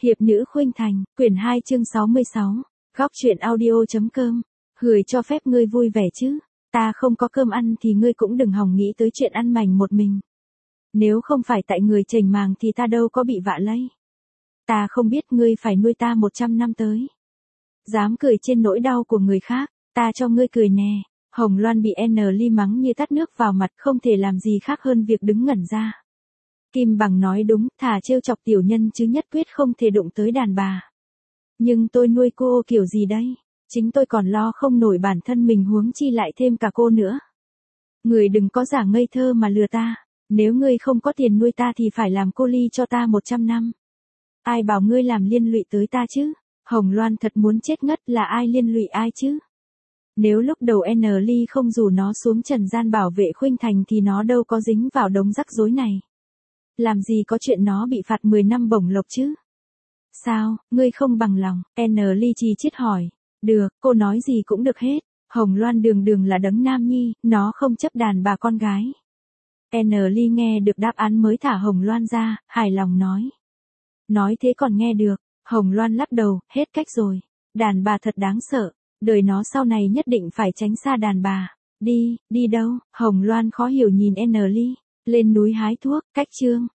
Hiệp nữ khuynh thành, quyển 2 chương 66. Góc truyện audio.com. Gửi cho phép ngươi vui vẻ chứ. Ta không có cơm ăn thì ngươi cũng đừng hòng nghĩ tới chuyện ăn mành một mình. Nếu không phải tại người chềnh màng thì ta đâu có bị vạ lây. Ta không biết ngươi phải nuôi ta 100 năm tới. Dám cười trên nỗi đau của người khác, ta cho ngươi cười nè. Hồng Loan bị Ly mắng như tát nước vào mặt, không thể làm gì khác hơn việc đứng ngẩn ra. Kim Bằng nói đúng, thà trêu chọc tiểu nhân chứ nhất quyết không thể đụng tới đàn bà. Nhưng tôi nuôi cô kiểu gì đây? Chính tôi còn lo không nổi bản thân mình, huống chi lại thêm cả cô nữa. Người đừng có giả ngây thơ mà lừa ta. Nếu ngươi không có tiền nuôi ta thì phải làm cô ly cho ta 100 năm. Ai bảo ngươi làm liên lụy tới ta chứ? Hồng Loan thật muốn chết ngất, là ai liên lụy ai chứ? Nếu lúc đầu Ly không rủ nó xuống trần gian bảo vệ khuynh thành thì nó đâu có dính vào đống rắc rối này. Làm gì có chuyện nó bị phạt 10 năm bổng lộc chứ? Sao, ngươi không bằng lòng? Ly chi chiết hỏi. Được, cô nói gì cũng được hết. Hồng Loan đường đường là đấng nam nhi, nó không chấp đàn bà con gái. Ly nghe được đáp án mới thả Hồng Loan ra, hài lòng nói. Nói thế còn nghe được. Hồng Loan lắc đầu, hết cách rồi. Đàn bà thật đáng sợ. Đời nó sau này nhất định phải tránh xa đàn bà. Đi đâu? Hồng Loan khó hiểu nhìn Ly. Lên núi hái thuốc, cách chương.